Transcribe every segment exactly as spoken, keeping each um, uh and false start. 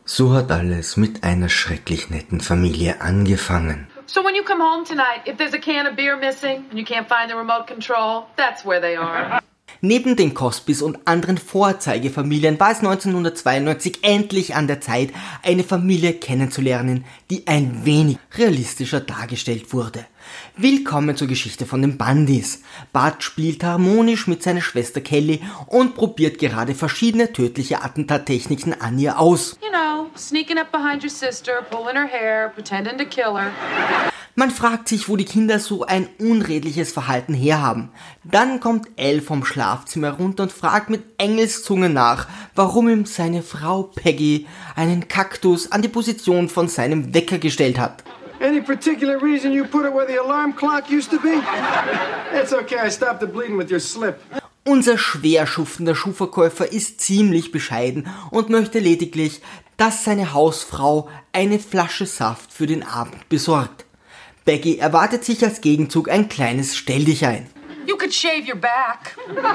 So hat alles mit einer schrecklich netten Familie angefangen. So when you come home tonight, if there's a can of beer missing and you can't find the remote control, that's where they are. Neben den Cosbys und anderen Vorzeigefamilien war es neunzehnhundertzweiundneunzig endlich an der Zeit, eine Familie kennenzulernen, die ein wenig realistischer dargestellt wurde. Willkommen zur Geschichte von den Bundys. Bud spielt harmonisch mit seiner Schwester Kelly und probiert gerade verschiedene tödliche Attentattechniken an ihr aus. You know, sneaking up behind your sister, pulling her hair, pretending to kill her. Man fragt sich, wo die Kinder so ein unredliches Verhalten herhaben. Dann kommt Elle vom Schlafzimmer runter und fragt mit Engelszunge nach, warum ihm seine Frau Peggy einen Kaktus an die Position von seinem Wecker gestellt hat. Any particular reason you put it where the alarm clock used to be? It's okay, I stopped the bleeding with your slip. Unser schwer schuftender Schuhverkäufer ist ziemlich bescheiden und möchte lediglich, dass seine Hausfrau eine Flasche Saft für den Abend besorgt. Becky erwartet sich als Gegenzug ein kleines Stelldichein. You could shave your back.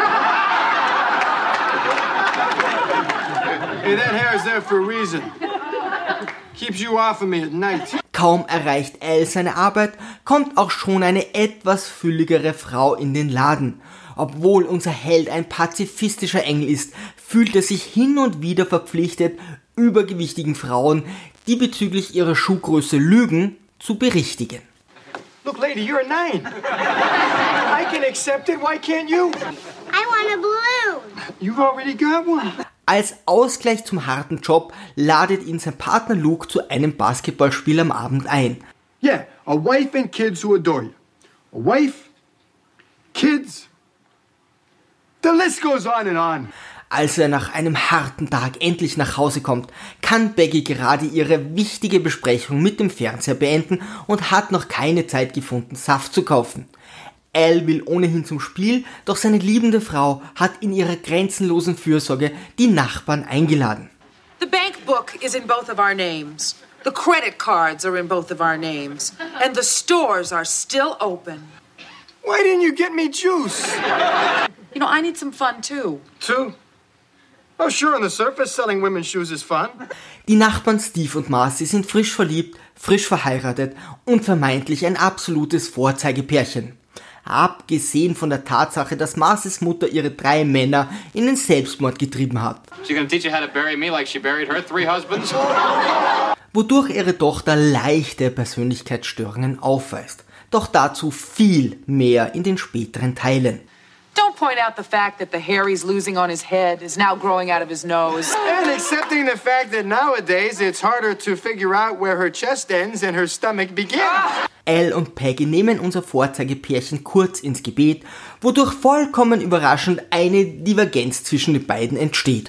Hey, that hair is there for a reason. Keeps you off of me at night. Kaum erreicht Elle seine Arbeit, kommt auch schon eine etwas fülligere Frau in den Laden. Obwohl unser Held ein pazifistischer Engel ist, fühlt er sich hin und wieder verpflichtet, übergewichtigen Frauen, die bezüglich ihrer Schuhgröße lügen, zu berichtigen. Look, lady, you're a nine. I can accept it. Why can't you? I want a balloon. You've already got one. Als Ausgleich zum harten Job ladet ihn sein Partner Luke zu einem Basketballspiel am Abend ein. Yeah, a wife and kids who adore you. A wife, kids. The list goes on and on. Als er nach einem harten Tag endlich nach Hause kommt, kann Becky gerade ihre wichtige Besprechung mit dem Fernseher beenden und hat noch keine Zeit gefunden, Saft zu kaufen. Elle will ohnehin zum Spiel, doch seine liebende Frau hat in ihrer grenzenlosen Fürsorge die Nachbarn eingeladen. The bank book is in both of our names. The credit cards are in both of our names. And the stores are still open. Why didn't you get me juice? You know, I need some fun too. Two? Oh, sure, on the surface, selling women's shoes is fun. Die Nachbarn Steve und Marcy sind frisch verliebt, frisch verheiratet und vermeintlich ein absolutes Vorzeigepärchen. Abgesehen von der Tatsache, dass Marcys Mutter ihre drei Männer in den Selbstmord getrieben hat. She gonna teach you how to bury me like she buried her three husbands? Wodurch ihre Tochter leichte Persönlichkeitsstörungen aufweist. Doch dazu viel mehr in den späteren Teilen. Don't point out the fact that the hair he's losing on his head is now growing out of his nose. And accepting the fact that nowadays it's harder to figure out where her chest ends and her stomach begins. Elle und Peggy nehmen unser Vorzeigepärchen kurz ins Gebet, wodurch vollkommen überraschend eine Divergenz zwischen den beiden entsteht.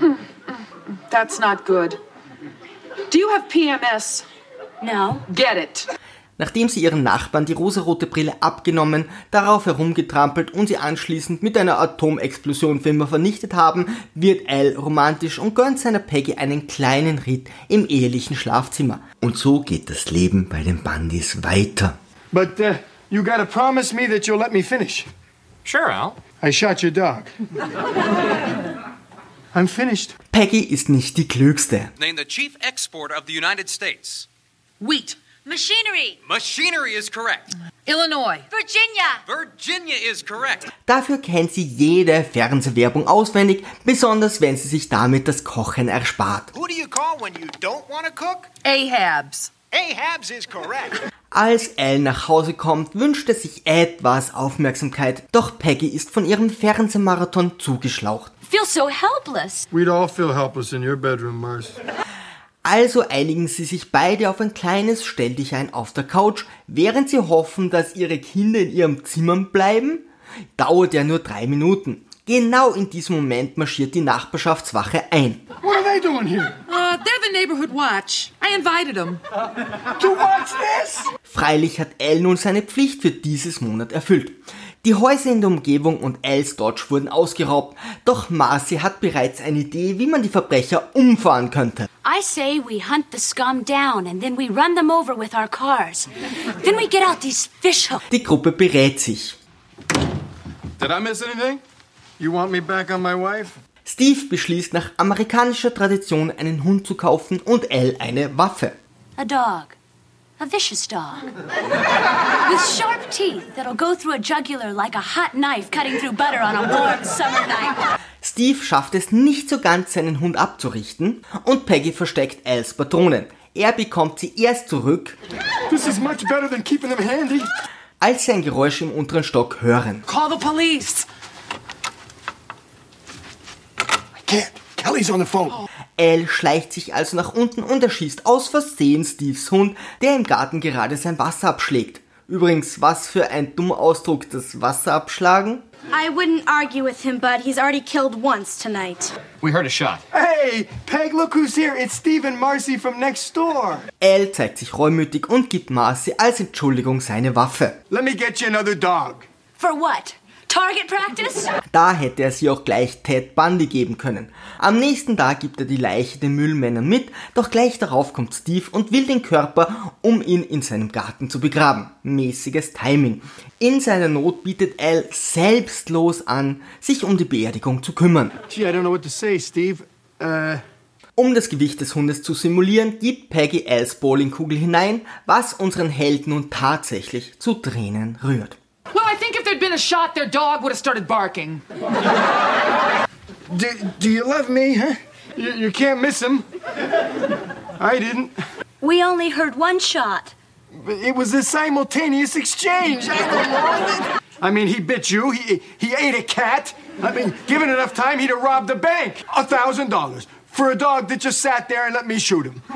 That's not good. Do you have P M S? No. Get it. Nachdem sie ihren Nachbarn die rosarote Brille abgenommen, darauf herumgetrampelt und sie anschließend mit einer Atomexplosion für immer vernichtet haben, wird Elle romantisch und gönnt seiner Peggy einen kleinen Ritt im ehelichen Schlafzimmer. Und so geht das Leben bei den Bundys weiter. But uh, you gotta promise me that you'll let me finish. Sure, Al. I shot your dog. I'm finished. Peggy ist nicht die Klügste. Name the chief export of the United States. Wheat. Machinery. Machinery is correct. Illinois. Virginia. Virginia is correct. Dafür kennt sie jede Fernsehwerbung auswendig, besonders wenn sie sich damit das Kochen erspart. Who do you call when you don't want to cook? Ahabs. Ahabs is correct. Als Elle nach Hause kommt, wünscht er sich etwas Aufmerksamkeit, doch Peggy ist von ihrem Fernsehmarathon zugeschlaucht. Feel so helpless. We'd all feel helpless in your bedroom, Mars. Also einigen sie sich beide auf ein kleines Stelldichein auf der Couch, während sie hoffen, dass ihre Kinder in ihrem Zimmer bleiben. Dauert ja nur drei Minuten. Genau in diesem Moment marschiert die Nachbarschaftswache ein. What are they doing here? Uh, they're the neighborhood watch. I invited them. To watch this? Freilich hat Elle nun seine Pflicht für dieses Monat erfüllt. Die Häuser in der Umgebung und Elles Dodge wurden ausgeraubt, doch Marcy hat bereits eine Idee, wie man die Verbrecher umfahren könnte. I say we hunt the scum down and then we run them over with our cars. Then we get out these fish hooks. Die Gruppe berät sich. Did I miss anything? You want me back on my wife? Steve beschließt nach amerikanischer Tradition einen Hund zu kaufen und Al eine Waffe. A dog. A vicious dog. With sharp teeth that'll go through a jugular like a hot knife cutting through butter on a warm summer night. Steve schafft es nicht so ganz, seinen Hund abzurichten und Peggy versteckt Als Patronen. Er bekommt sie erst zurück, This is much better than keeping them handy. als sie ein Geräusch im unteren Stock hören. Call the police. I can't. Kelly's on the phone. Al schleicht sich also nach unten und erschießt aus Versehen Steves Hund, der im Garten gerade sein Wasser abschlägt. Übrigens, was für ein dummer Ausdruck, das Wasser abschlagen. I wouldn't argue with him, but he's already killed once tonight. We heard a shot. Hey, Peg, look who's here. It's Steve and Marcy from next door. Al zeigt sich reumütig und gibt Marcy als Entschuldigung seine Waffe. Let me get you another dog. For what? Target practice? Da hätte er sie auch gleich Ted Bundy geben können. Am nächsten Tag gibt er die Leiche den Müllmännern mit, doch gleich darauf kommt Steve und will den Körper, um ihn in seinem Garten zu begraben. Mäßiges Timing. In seiner Not bietet Al selbstlos an, sich um die Beerdigung zu kümmern. Gee, I don't know what to say, Steve. Uh, Um das Gewicht des Hundes zu simulieren, gibt Peggy Als Bowlingkugel hinein, was unseren Held nun tatsächlich zu Tränen rührt. Well, I think if there'd been a shot, their dog would have started barking. do, do you love me, huh? You, you can't miss him. I didn't. We only heard one shot. It was a simultaneous exchange. I don't know. I mean, he bit you. He he ate a cat. I mean, given enough time, he'd have robbed a bank. A thousand dollars for a dog that just sat there and let me shoot him.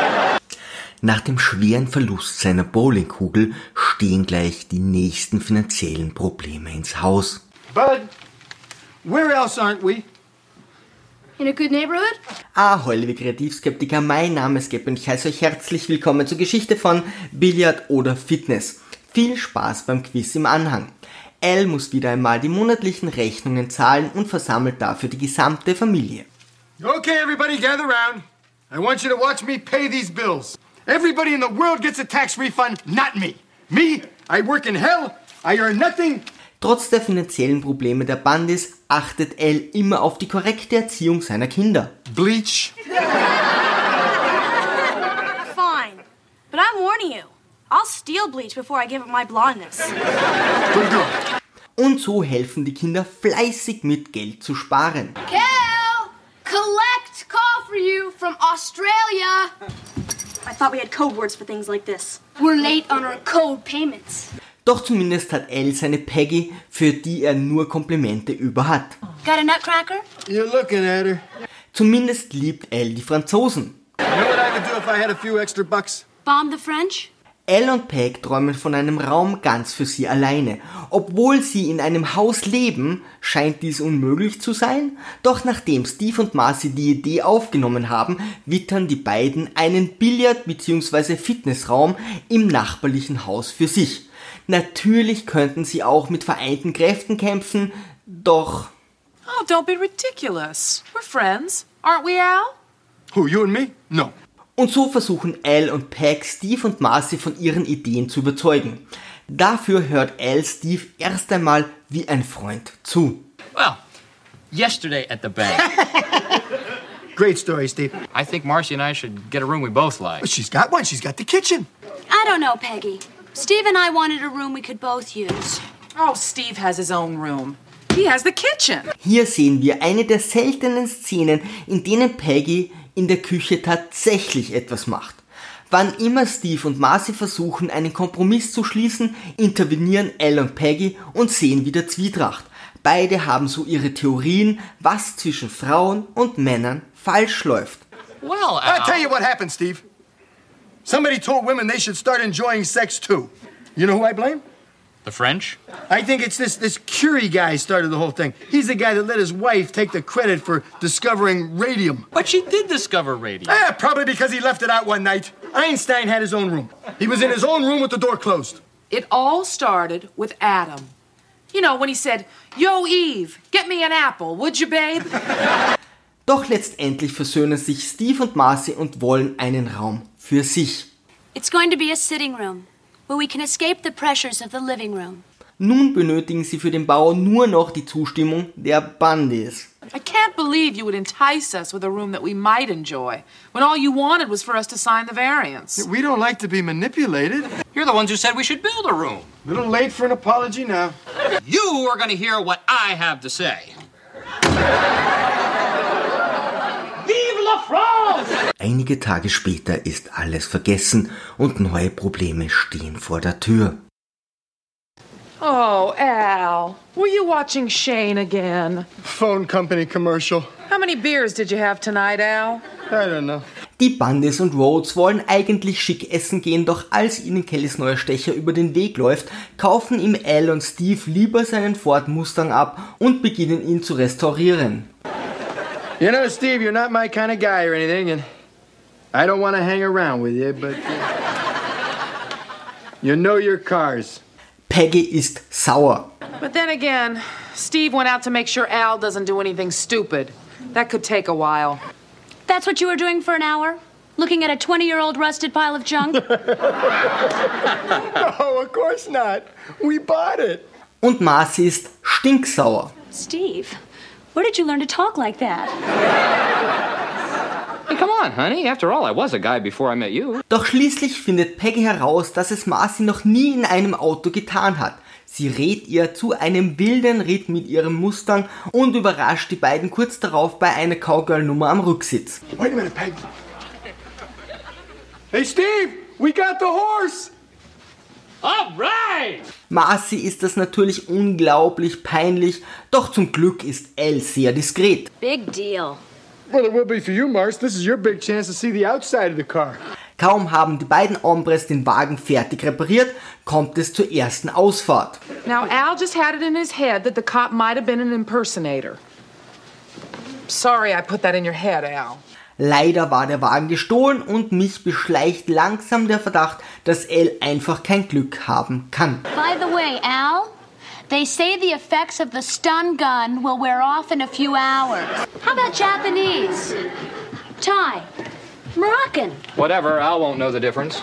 Nach dem schweren Verlust seiner Bowlingkugel stehen gleich die nächsten finanziellen Probleme ins Haus. Bud, where else aren't we? In a good neighborhood? Ahoi, liebe Kreativskeptiker, mein Name ist Geb und ich heiße euch herzlich willkommen zur Geschichte von Billard oder Fitness. Viel Spaß beim Quiz im Anhang. Al muss wieder einmal die monatlichen Rechnungen zahlen und versammelt dafür die gesamte Familie. Okay, everybody gather round. I want you to watch me pay these bills. Everybody in the world gets a tax refund, not me. Me, I work in hell, I earn nothing. Trotz der finanziellen Probleme der Bundys achtet Al immer auf die korrekte Erziehung seiner Kinder. Bleach. Fine. But I'm warning you. I'll steal bleach before I give up my blondness. Good girl. Und so helfen die Kinder fleißig mit, Geld zu sparen. Kel! Collect call for you from Australia! I thought we had code words for things like this. We're late on our code payments. Doch zumindest hat Al seine Peggy, für die er nur Komplimente über hat. Got a nutcracker? You're looking at her. Zumindest liebt Al die Franzosen. You know what I would do if I had a few extra bucks? Bomb the French? Al und Peg träumen von einem Raum ganz für sie alleine. Obwohl sie in einem Haus leben, scheint dies unmöglich zu sein. Doch nachdem Steve und Marcy die Idee aufgenommen haben, wittern die beiden einen Billard- bzw. Fitnessraum im nachbarlichen Haus für sich. Natürlich könnten sie auch mit vereinten Kräften kämpfen, doch... Oh, don't be ridiculous. We're friends, aren't we, Al? Who, you and me? No. Und so versuchen Al und Peg Steve und Marcy von ihren Ideen zu überzeugen. Dafür hört Al Steve erst einmal wie ein Freund zu. Well, yesterday at the bank, Great story, Steve. I think Marcy and I should get a room we both like. But she's got one. She's got the kitchen. I don't know, Peggy. Steve and I wanted a room we could both use. Oh, Steve has his own room. He has the kitchen. Hier sehen wir eine der seltenen Szenen, in denen Peggy in der Küche tatsächlich etwas macht. Wann immer Steve und Marcy versuchen, einen Kompromiss zu schließen, intervenieren Al und Peggy und sehen wieder Zwietracht. Beide haben so ihre Theorien, was zwischen Frauen und Männern falsch läuft. Well, I'll Al, tell you what happened, Steve. Somebody told women they should start enjoying sex too. You know who I blame? the French? I think it's this, this Curie guy started the whole thing. He's the guy that let his wife take the credit for discovering radium. But she did discover radium. Eh, probably because he left it out one night. Einstein had his own room. He was in his own room with the door closed. It all started with Adam. You know, when he said, "Yo, Eve, get me an apple, would you, babe?" Doch letztendlich versöhnen sich Steve und Marcy und wollen einen Raum für sich. It's going to be a sitting room, where we can escape the pressures of the living room. Nun benötigen sie für den Bau nur noch die Zustimmung der Bundys. I can't believe you would entice us with a room that we might enjoy, when all you wanted was for us to sign the variance. We don't like to be manipulated. You're the ones who said we should build a room. A little late for an apology now. You are going to hear what I have to say. Vive la France! Einige Tage später ist alles vergessen und neue Probleme stehen vor der Tür. Oh, Al, were you watching Shane again? Phone company commercial. How many beers did you have tonight, Al? I don't know. Die Bundys und Rhodes wollen eigentlich schick essen gehen, doch als ihnen Kellys neuer Stecher über den Weg läuft, kaufen ihm Al und Steve lieber seinen Ford Mustang ab und beginnen ihn zu restaurieren. You know, Steve, you're not my kind of guy or anything, and I don't want to hang around with you, but you know your cars. Peggy ist sauer. But then again, Steve went out to make sure Al doesn't do anything stupid. That could take a while. That's what you were doing for an hour? Looking at a twenty-year-old rusted pile of junk? No, of course not. We bought it. Und Marcy ist stinksauer. Steve, where did you learn to talk like that? Hey, come on, honey. After all, I was a guy before I met you. Doch schließlich findet Peggy heraus, dass es Marcy noch nie in einem Auto getan hat. Sie rät ihr zu einem wilden Ritt mit ihrem Mustang und überrascht die beiden kurz darauf bei einer Cowgirl-Nummer am Rücksitz. Wait a minute, Peg. Hey, Steve, we got the horse. All right! Marcy ist das natürlich unglaublich peinlich, doch zum Glück ist Elle sehr diskret. Big deal. Well, it will be for you, Mars. This is your big chance to see the outside of the car. Kaum haben die beiden Hombres den Wagen fertig repariert, kommt es zur ersten Ausfahrt. Now, Al just had it in his head that the cop might have been an impersonator. Sorry I put that in your head, Al. Leider war der Wagen gestohlen und mich beschleicht langsam der Verdacht, dass Elle einfach kein Glück haben kann. By the way, Al, they say the effects of the stun gun will wear off in a few hours. How about Japanese? Thai? Moroccan? Whatever, Al won't know the difference.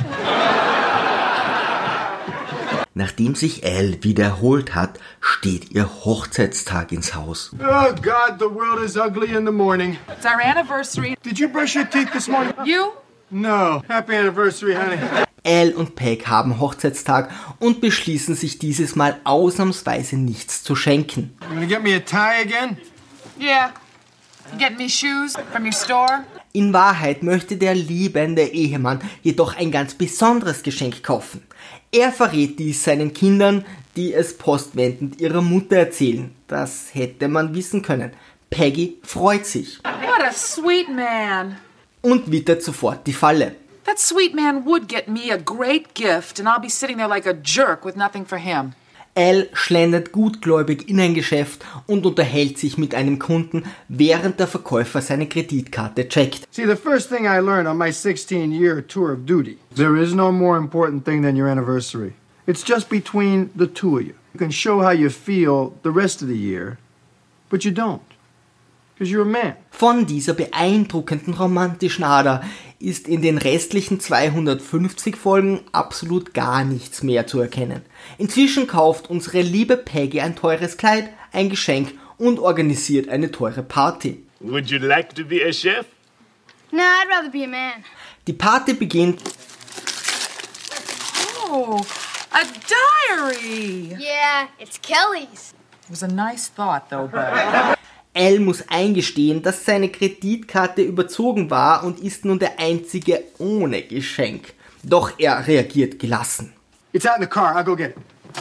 Nachdem sich Elle wieder erholt hat, steht ihr Hochzeitstag ins Haus. Oh, God, the world is ugly in the morning. It's our anniversary. Did you brush your teeth this morning? You? No. Happy anniversary, honey. Elle und Peg haben Hochzeitstag und beschließen sich dieses Mal ausnahmsweise nichts zu schenken. You gonna get me a tie again? Yeah. You getting me shoes from your store? In Wahrheit möchte der liebende Ehemann jedoch ein ganz besonderes Geschenk kaufen. Er verrät dies seinen Kindern, die es postwendend ihrer Mutter erzählen. Das hätte man wissen können. Peggy freut sich What a sweet man. und wittert sofort die Falle. That sweet man would get me a great gift, and I'll be sitting there like a jerk with nothing for him. Elle schlendert gutgläubig in ein Geschäft und unterhält sich mit einem Kunden, während der Verkäufer seine Kreditkarte checkt. See, the first thing I learned on my sixteen-year tour of duty, there is no more important thing than your anniversary. It's just between the two of you. You can show how you feel the rest of the year, but you don't. Because you're a man. Von dieser beeindruckenden romantischen Ader ist in den restlichen zweihundertfünfzig Folgen absolut gar nichts mehr zu erkennen. Inzwischen kauft unsere liebe Peggy ein teures Kleid, ein Geschenk und organisiert eine teure Party. Would you like to be a chef? No, I'd rather be a man. Die Party beginnt Oh, a diary. Yeah, it's Kelly's. It was a nice thought, though, Bud. Elle muss eingestehen, dass seine Kreditkarte überzogen war und ist nun der einzige ohne Geschenk. Doch er reagiert gelassen. It's out in the car. I'll go get it.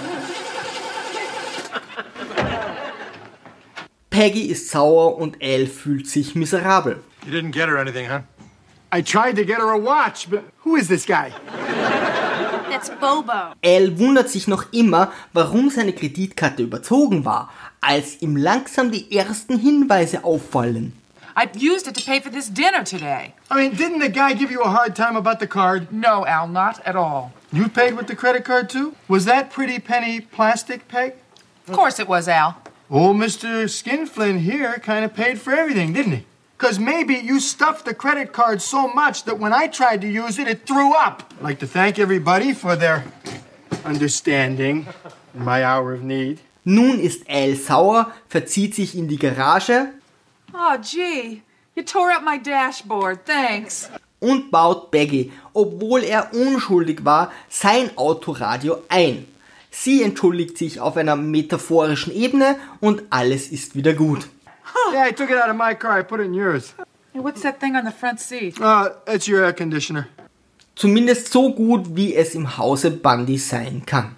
Peggy ist sauer und Elle fühlt sich miserabel. You didn't get her anything, huh? I tried to get her a watch, but who is this guy? That's Bobo. Elle wundert sich noch immer, warum seine Kreditkarte überzogen war, als ihm langsam die ersten Hinweise auffallen. I used it to pay for this dinner today. I mean, didn't the guy give you a hard time about the card? No, Al, not at all. You paid with the credit card, too? Was that pretty penny plastic, Peg? Of course it was, Al. Old Mister Skinflint here kind of paid for everything, didn't he? Because maybe you stuffed the credit card so much that when I tried to use it, it threw up. I'd like to thank everybody for their understanding in my hour of need. Nun ist Elle sauer, verzieht sich in die Garage Oh, gee. You tore up my dashboard. Thanks. Und baut Peggy, obwohl er unschuldig war, sein Autoradio ein. Sie entschuldigt sich auf einer metaphorischen Ebene und alles ist wieder gut. Yeah, I took it out of my car. I put it in yours. Hey, what's that thing on the front seat? Uh, it's your air conditioner. Zumindest so gut, wie es im Hause Bundy sein kann.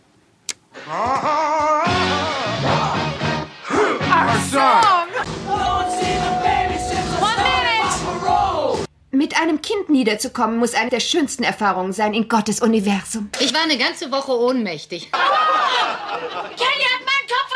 Our song! Mit einem Kind niederzukommen, muss eine der schönsten Erfahrungen sein in Gottes Universum. Ich war eine ganze Woche ohnmächtig. Kelly hat meinen Kopf an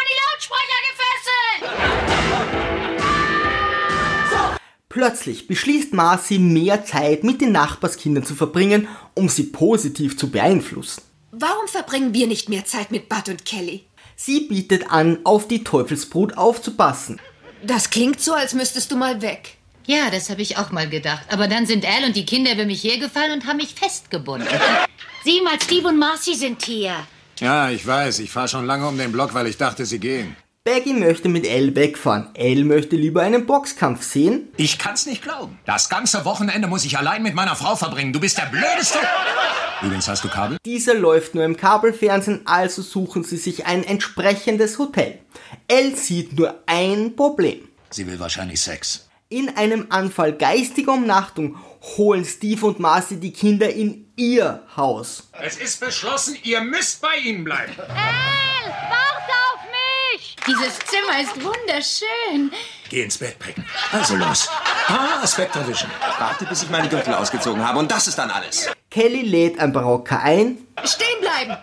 die Lautsprecher gefesselt! Plötzlich beschließt Marcy, mehr Zeit mit den Nachbarskindern zu verbringen, um sie positiv zu beeinflussen. Warum verbringen wir nicht mehr Zeit mit Bud und Kelly? Sie bietet an, auf die Teufelsbrut aufzupassen. Das klingt so, als müsstest du mal weg. Ja, das habe ich auch mal gedacht. Aber dann sind Al und die Kinder über mich hergefallen und haben mich festgebunden. Sieh mal, Steve und Marcy sind hier. Ja, ich weiß. Ich fahre schon lange um den Block, weil ich dachte, sie gehen. Peggy möchte mit Elle wegfahren. Elle möchte lieber einen Boxkampf sehen. Ich kann's nicht glauben. Das ganze Wochenende muss ich allein mit meiner Frau verbringen. Du bist der Blödeste. Übrigens, hast du Kabel? Dieser läuft nur im Kabelfernsehen, also suchen sie sich ein entsprechendes Hotel. Elle sieht nur ein Problem. Sie will wahrscheinlich Sex. In einem Anfall geistiger Umnachtung holen Steve und Marcy die Kinder in ihr Haus. Es ist beschlossen, ihr müsst bei ihnen bleiben. Elle, warte auf mich! Dieses Zimmer ist wunderschön. Geh ins Bett, Peggy. Also los. Ah, Spectravision. Warte, bis ich meine Gürtel ausgezogen habe und das ist dann alles. Kelly lädt ein paar Rocker ein. Stehen bleiben!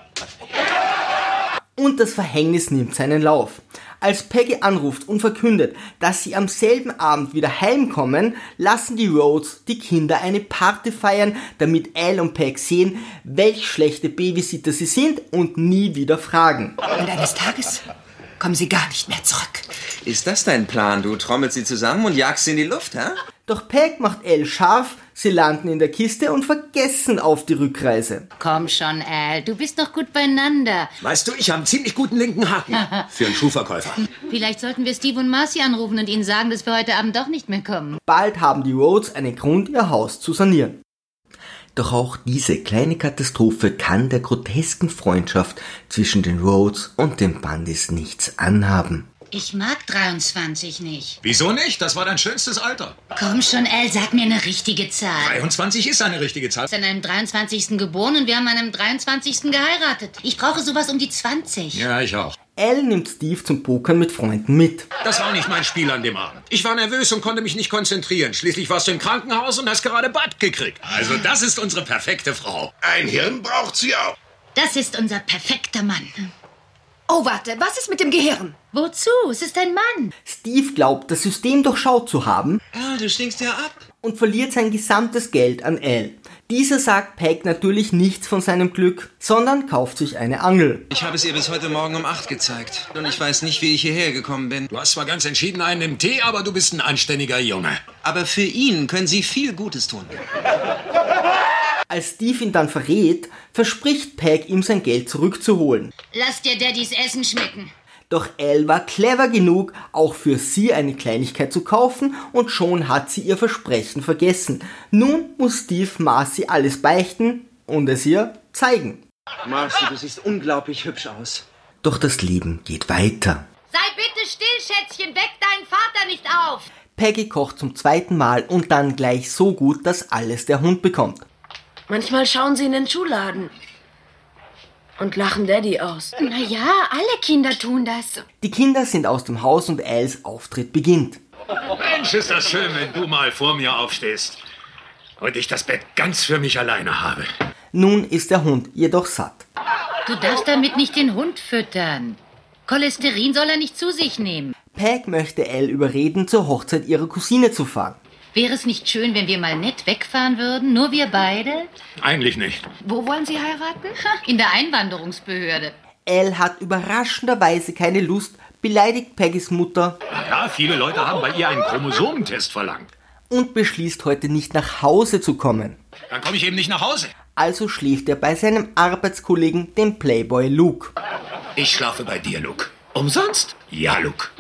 Und das Verhängnis nimmt seinen Lauf. Als Peggy anruft und verkündet, dass sie am selben Abend wieder heimkommen, lassen die Rhodes die Kinder eine Party feiern, damit Al und Peg sehen, welch schlechte Babysitter sie sind und nie wieder fragen. Und eines Tages kommen sie gar nicht mehr zurück. Ist das dein Plan? Du trommelst sie zusammen und jagst sie in die Luft, hä? Doch Peg macht Al scharf, sie landen in der Kiste und vergessen auf die Rückreise. Komm schon, Al, du bist doch gut beieinander. Weißt du, ich habe einen ziemlich guten linken Haken für einen Schuhverkäufer. Vielleicht sollten wir Steve und Marcy anrufen und ihnen sagen, dass wir heute Abend doch nicht mehr kommen. Bald haben die Rhodes einen Grund, ihr Haus zu sanieren. Doch auch diese kleine Katastrophe kann der grotesken Freundschaft zwischen den Rhodes und den Bundys nichts anhaben. Ich mag dreiundzwanzig nicht. Wieso nicht? Das war dein schönstes Alter. Komm schon, Al, sag mir eine richtige Zahl. dreiundzwanzig ist eine richtige Zahl. Du bist an einem dreiundzwanzigsten geboren und wir haben an einem dreiundzwanzigsten geheiratet. Ich brauche sowas um die zwanzig. Ja, ich auch. Al nimmt Steve zum Pokern mit Freunden mit. Das war nicht mein Spiel an dem Abend. Ich war nervös und konnte mich nicht konzentrieren. Schließlich warst du im Krankenhaus und hast gerade Bad gekriegt. Also das ist unsere perfekte Frau. Ein Hirn braucht sie auch. Das ist unser perfekter Mann. Oh, warte, was ist mit dem Gehirn? Wozu? Es ist ein Mann. Steve glaubt, das System durchschaut zu haben. Ja, du stinkst ja ab. Und verliert sein gesamtes Geld an Al. Dieser sagt Peg natürlich nichts von seinem Glück, sondern kauft sich eine Angel. Ich habe es ihr bis heute Morgen um acht gezeigt. Und ich weiß nicht, wie ich hierher gekommen bin. Du hast zwar ganz entschieden einen im Tee, aber du bist ein anständiger Junge. Aber für ihn können sie viel Gutes tun. Als Steve ihn dann verrät, verspricht Peg, ihm sein Geld zurückzuholen. Lass dir Daddys Essen schmecken. Doch Al war clever genug, auch für sie eine Kleinigkeit zu kaufen und schon hat sie ihr Versprechen vergessen. Nun muss Steve Marcy alles beichten und es ihr zeigen. Marcy, du siehst unglaublich hübsch aus. Doch das Leben geht weiter. Sei bitte still, Schätzchen, weck deinen Vater nicht auf. Peggy kocht zum zweiten Mal und dann gleich so gut, dass alles der Hund bekommt. Manchmal schauen sie in den Schuhladen und lachen Daddy aus. Na ja, alle Kinder tun das. Die Kinder sind aus dem Haus und Als Auftritt beginnt. Mensch, ist das schön, wenn du mal vor mir aufstehst und ich das Bett ganz für mich alleine habe. Nun ist der Hund jedoch satt. Du darfst damit nicht den Hund füttern. Cholesterin soll er nicht zu sich nehmen. Peg möchte Al überreden, zur Hochzeit ihrer Cousine zu fahren. Wäre es nicht schön, wenn wir mal nett wegfahren würden? Nur wir beide? Eigentlich nicht. Wo wollen Sie heiraten? In der Einwanderungsbehörde. Al hat überraschenderweise keine Lust, beleidigt Peggys Mutter. Ja, viele Leute haben bei ihr einen Chromosomentest verlangt. Und beschließt heute nicht nach Hause zu kommen. Dann komme ich eben nicht nach Hause. Also schläft er bei seinem Arbeitskollegen, dem Playboy Luke. Ich schlafe bei dir, Luke. Umsonst? Ja, Luke.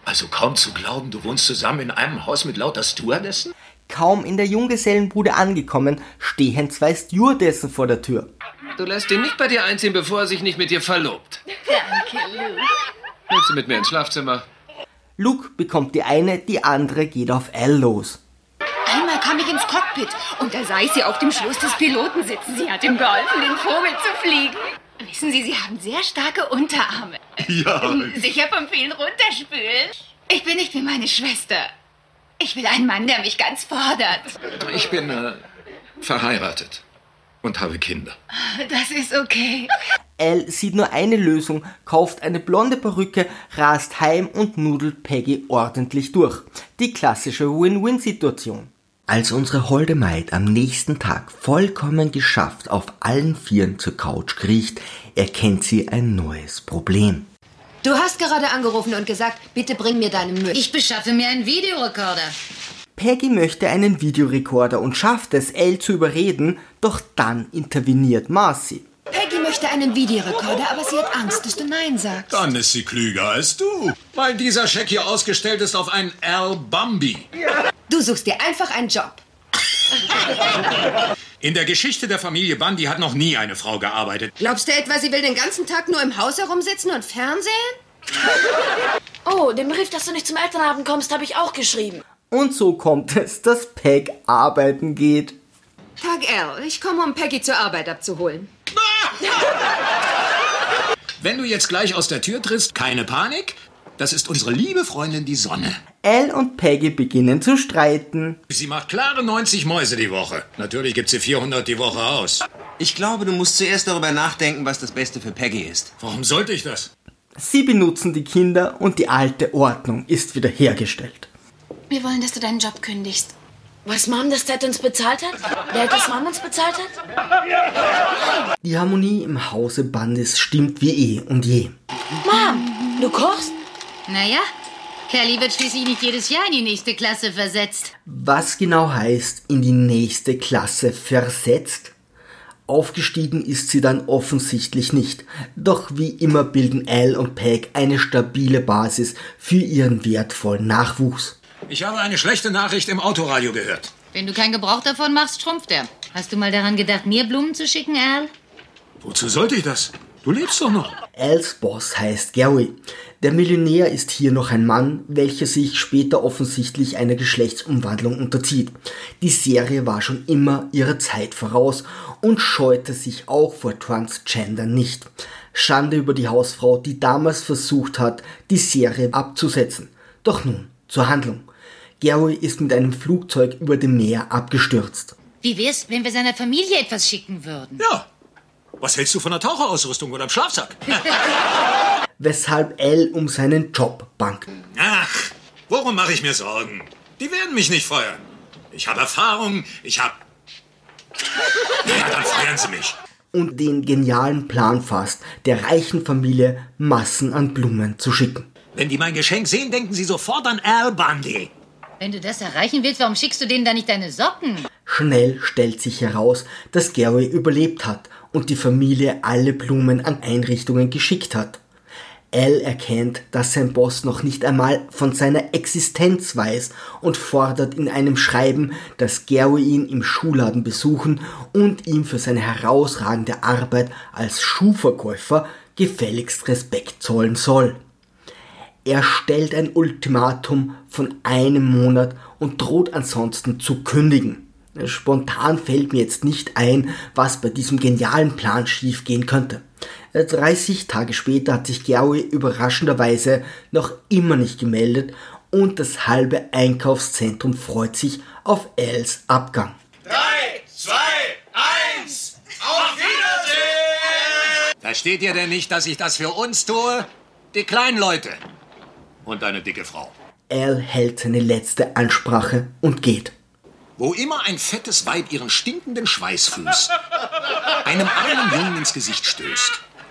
Also kaum zu glauben, du wohnst zusammen in einem Haus mit lauter Stewardessen? Kaum in der Junggesellenbude angekommen, stehen zwei Stewardessen vor der Tür. Du lässt ihn nicht bei dir einziehen, bevor er sich nicht mit dir verlobt. Danke, Luke. Willst du mit mir ins Schlafzimmer? Luke bekommt die eine, die andere geht auf Al los. Einmal kam ich ins Cockpit und da sah ich sie auf dem Schoß des Piloten sitzen. Sie hat ihm geholfen, den Vogel zu fliegen. Wissen Sie, Sie haben sehr starke Unterarme. Ja. Sicher vom vielen Runterspülen? Ich bin nicht wie meine Schwester. Ich will einen Mann, der mich ganz fordert. Ich bin äh, verheiratet und habe Kinder. Das ist okay. Al sieht nur eine Lösung, kauft eine blonde Perücke, rast heim und nudelt Peggy ordentlich durch. Die klassische Win-Win-Situation. Als unsere holde Maid am nächsten Tag vollkommen geschafft auf allen Vieren zur Couch kriecht, erkennt sie ein neues Problem. Du hast gerade angerufen und gesagt, bitte bring mir deinen Müll. Ich beschaffe mir einen Videorekorder. Peggy möchte einen Videorekorder und schafft es, Al zu überreden, doch dann interveniert Marcy. Peggy möchte einen Videorekorder, aber sie hat Angst, dass du Nein sagst. Dann ist sie klüger als du. Weil dieser Scheck hier ausgestellt ist auf einen Al Bundy. Du suchst dir einfach einen Job. In der Geschichte der Familie Bundy hat noch nie eine Frau gearbeitet. Glaubst du etwa, sie will den ganzen Tag nur im Haus herumsitzen und Fernsehen? Oh, den Brief, dass du nicht zum Elternabend kommst, habe ich auch geschrieben. Und so kommt es, dass Peg arbeiten geht. Tag Al, ich komme, um Peggy zur Arbeit abzuholen. Wenn du jetzt gleich aus der Tür trittst, keine Panik. Das ist unsere liebe Freundin, die Sonne. Al und Peggy beginnen zu streiten. Sie macht klare neunzig Mäuse die Woche. Natürlich gibt sie vierhundert die Woche aus. Ich glaube, du musst zuerst darüber nachdenken, was das Beste für Peggy ist. Warum sollte ich das? Sie benutzen die Kinder und die alte Ordnung ist wieder hergestellt. Wir wollen, dass du deinen Job kündigst. Was Mom das Dad uns bezahlt hat? Wer das Mom uns bezahlt hat? Die Harmonie im Hause Bundys stimmt wie eh und je. Mom, du kochst? Naja, Kelly wird schließlich nicht jedes Jahr in die nächste Klasse versetzt. Was genau heißt in die nächste Klasse versetzt? Aufgestiegen ist sie dann offensichtlich nicht. Doch wie immer bilden Al und Peg eine stabile Basis für ihren wertvollen Nachwuchs. Ich habe eine schlechte Nachricht im Autoradio gehört. Wenn du keinen Gebrauch davon machst, schrumpft er. Hast du mal daran gedacht, mir Blumen zu schicken, Al? Wozu sollte ich das? Du lebst doch noch. Als Boss heißt Gary. Der Millionär ist hier noch ein Mann, welcher sich später offensichtlich einer Geschlechtsumwandlung unterzieht. Die Serie war schon immer ihrer Zeit voraus und scheute sich auch vor Transgender nicht. Schande über die Hausfrau, die damals versucht hat, die Serie abzusetzen. Doch nun zur Handlung. Gary ist mit einem Flugzeug über dem Meer abgestürzt. Wie wär's, wenn wir seiner Familie etwas schicken würden? Ja. Was hältst du von der Taucherausrüstung oder dem Schlafsack? Weshalb Al um seinen Job bangt. Ach, worum mache ich mir Sorgen? Die werden mich nicht feuern. Ich habe Erfahrung, ich habe... Ja, dann feuern sie mich. Und den genialen Plan fasst, der reichen Familie Massen an Blumen zu schicken. Wenn die mein Geschenk sehen, denken sie sofort an Al Bundy. Wenn du das erreichen willst, warum schickst du denen dann nicht deine Socken? Schnell stellt sich heraus, dass Gary überlebt hat und die Familie alle Blumen an Einrichtungen geschickt hat. Al erkennt, dass sein Boss noch nicht einmal von seiner Existenz weiß und fordert in einem Schreiben, dass Gary ihn im Schuhladen besuchen und ihm für seine herausragende Arbeit als Schuhverkäufer gefälligst Respekt zollen soll. Er stellt ein Ultimatum von einem Monat und droht ansonsten zu kündigen. Spontan fällt mir jetzt nicht ein, was bei diesem genialen Plan schiefgehen könnte. dreißig Tage später hat sich Gary überraschenderweise noch immer nicht gemeldet und das halbe Einkaufszentrum freut sich auf Als Abgang. Drei, zwei, eins, auf Wiedersehen! Versteht ihr denn nicht, dass ich das für uns tue? Die kleinen Leute. Und eine dicke Frau. Al hält seine letzte Ansprache und geht. Wo immer ein fettes Weib ihren stinkenden Schweißfuß einem armen Jungen ins Gesicht stößt,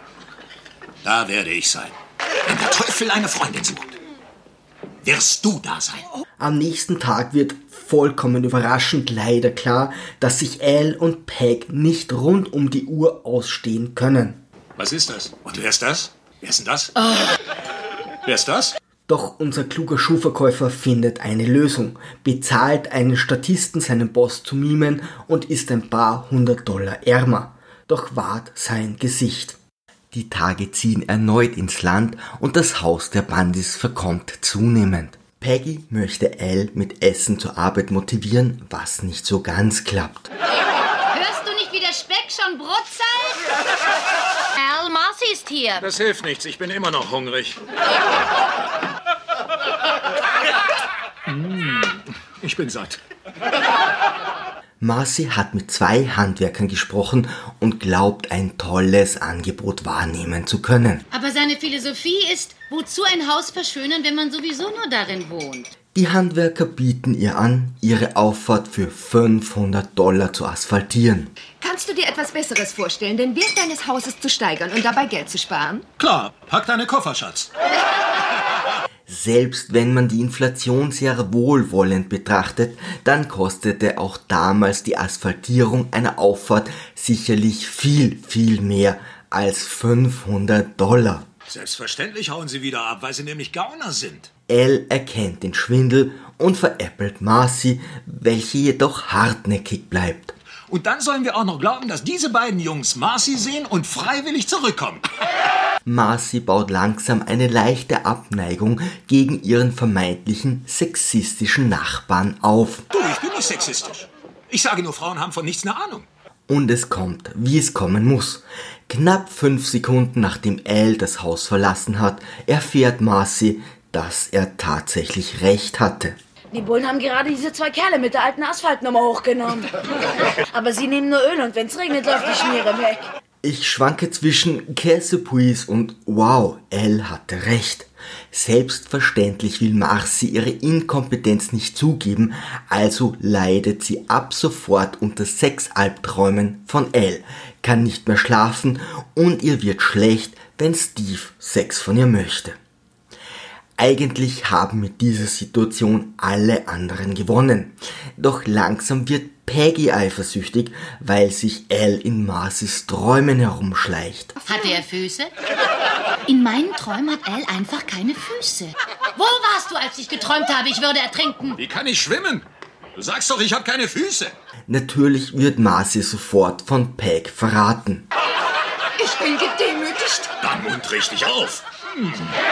da werde ich sein. Wenn der Teufel eine Freundin sucht, wirst du da sein. Am nächsten Tag wird vollkommen überraschend leider klar, dass sich Al und Peg nicht rund um die Uhr ausstehen können. Was ist das? Und wer ist das? Wer ist denn das? Oh. Wer ist das? Doch unser kluger Schuhverkäufer findet eine Lösung, bezahlt einen Statisten, seinen Boss zu mimen und ist ein paar hundert Dollar ärmer. Doch wahrt sein Gesicht. Die Tage ziehen erneut ins Land und das Haus der Bundys verkommt zunehmend. Peggy möchte Al mit Essen zur Arbeit motivieren, was nicht so ganz klappt. Hörst du nicht, wie der Speck schon brutzelt? Al, Marcy ist hier. Das hilft nichts, ich bin immer noch hungrig. Mm, ich bin satt. Marcy hat mit zwei Handwerkern gesprochen und glaubt, ein tolles Angebot wahrnehmen zu können. Aber seine Philosophie ist, wozu ein Haus verschönern, wenn man sowieso nur darin wohnt? Die Handwerker bieten ihr an, ihre Auffahrt für fünfhundert Dollar zu asphaltieren. Kannst du dir etwas Besseres vorstellen, den Wert deines Hauses zu steigern und dabei Geld zu sparen? Klar, pack deine Koffer, Schatz. Selbst wenn man die Inflation sehr wohlwollend betrachtet, dann kostete auch damals die Asphaltierung einer Auffahrt sicherlich viel, viel mehr als fünfhundert Dollar. Selbstverständlich hauen sie wieder ab, weil sie nämlich Gauner sind. Al erkennt den Schwindel und veräppelt Marcy, welche jedoch hartnäckig bleibt. Und dann sollen wir auch noch glauben, dass diese beiden Jungs Marcy sehen und freiwillig zurückkommen. Marcy baut langsam eine leichte Abneigung gegen ihren vermeintlichen sexistischen Nachbarn auf. Du, ich bin nicht sexistisch. Ich sage nur, Frauen haben von nichts eine Ahnung. Und es kommt, wie es kommen muss. Knapp fünf Sekunden nachdem Al das Haus verlassen hat, erfährt Marcy, dass er tatsächlich recht hatte. Die Bullen haben gerade diese zwei Kerle mit der alten Asphaltnummer hochgenommen. Aber sie nehmen nur Öl und wenn's regnet, läuft die Schmiere weg. Ich schwanke zwischen Käse puis und wow, Al hatte recht. Selbstverständlich will Marcy ihre Inkompetenz nicht zugeben, also leidet sie ab sofort unter Sexalbträumen von Al, kann nicht mehr schlafen und ihr wird schlecht, wenn Steve Sex von ihr möchte. Eigentlich haben mit dieser Situation alle anderen gewonnen. Doch langsam wird Peggy eifersüchtig, weil sich Al in Marcys Träumen herumschleicht. Hatte er Füße? In meinen Träumen hat Al einfach keine Füße. Wo warst du, als ich geträumt habe, ich würde ertrinken? Wie kann ich schwimmen? Du sagst doch, ich habe keine Füße. Natürlich wird Marcy sofort von Peg verraten. Ich bin gedemütigt. Dann Mund richtig auf. Hm.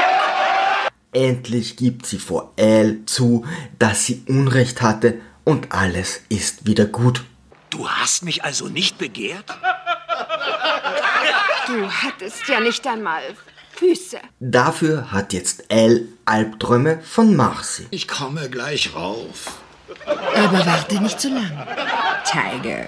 Endlich gibt sie vor Al zu, dass sie Unrecht hatte und alles ist wieder gut. Du hast mich also nicht begehrt? Du hattest ja nicht einmal Füße. Dafür hat jetzt Al Albträume von Marcy. Ich komme gleich rauf. Aber warte nicht zu lang, Tiger.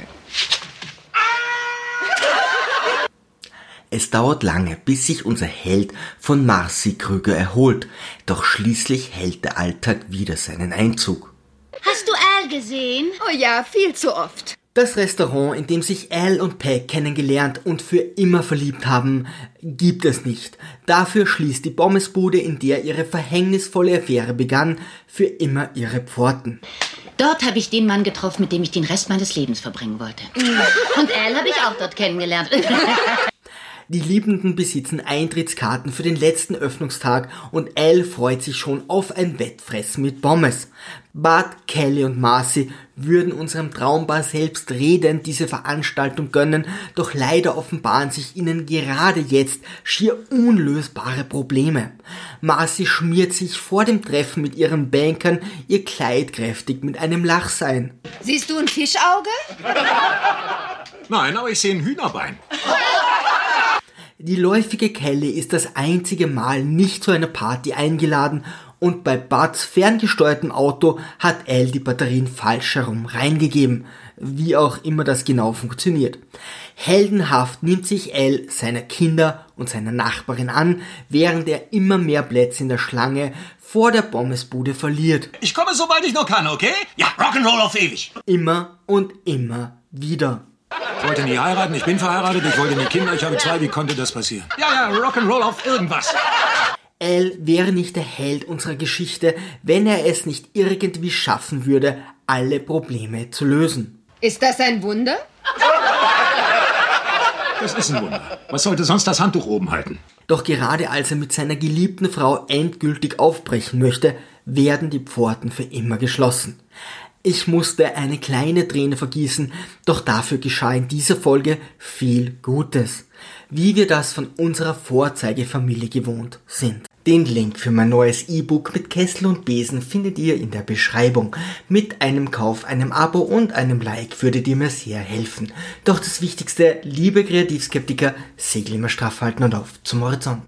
Es dauert lange, bis sich unser Held von Marcy Krüger erholt, doch schließlich hält der Alltag wieder seinen Einzug. Hast du Al gesehen? Oh ja, viel zu oft. Das Restaurant, in dem sich Al und Peg kennengelernt und für immer verliebt haben, gibt es nicht. Dafür schließt die Pommesbude, in der ihre verhängnisvolle Affäre begann, für immer ihre Pforten. Dort habe ich den Mann getroffen, mit dem ich den Rest meines Lebens verbringen wollte. Und Al habe ich auch dort kennengelernt. Die Liebenden besitzen Eintrittskarten für den letzten Öffnungstag und Al freut sich schon auf ein Wettfressen mit Pommes. Bart, Kelly und Marcy würden unserem Traumbar selbst redend diese Veranstaltung gönnen, doch leider offenbaren sich ihnen gerade jetzt schier unlösbare Probleme. Marcy schmiert sich vor dem Treffen mit ihren Bankern ihr Kleid kräftig mit einem Lachsein. Siehst du ein Fischauge? Nein, aber ich sehe ein Hühnerbein. Die läufige Kelly ist das einzige Mal nicht zu einer Party eingeladen und bei Barts ferngesteuertem Auto hat Al die Batterien falsch herum reingegeben, wie auch immer das genau funktioniert. Heldenhaft nimmt sich Al seiner Kinder und seiner Nachbarin an, während er immer mehr Plätze in der Schlange vor der Pommesbude verliert. Ich komme, sobald ich noch kann, okay? Ja, Rock'n'Roll auf ewig. Immer und immer wieder. Ich wollte nie heiraten, ich bin verheiratet, ich wollte nie Kinder, ich habe zwei, wie konnte das passieren? Ja, ja, Rock'n'Roll auf irgendwas. Al wäre nicht der Held unserer Geschichte, wenn er es nicht irgendwie schaffen würde, alle Probleme zu lösen. Ist das ein Wunder? Das ist ein Wunder. Was sollte sonst das Handtuch oben halten? Doch gerade als er mit seiner geliebten Frau endgültig aufbrechen möchte, werden die Pforten für immer geschlossen. Ich musste eine kleine Träne vergießen, doch dafür geschah in dieser Folge viel Gutes, wie wir das von unserer Vorzeigefamilie gewohnt sind. Den Link für mein neues E-Book mit Kessel und Besen findet ihr in der Beschreibung. Mit einem Kauf, einem Abo und einem Like würdet ihr mir sehr helfen. Doch das Wichtigste, liebe Kreativskeptiker, Segel immer straff halten und auf zum Horizont.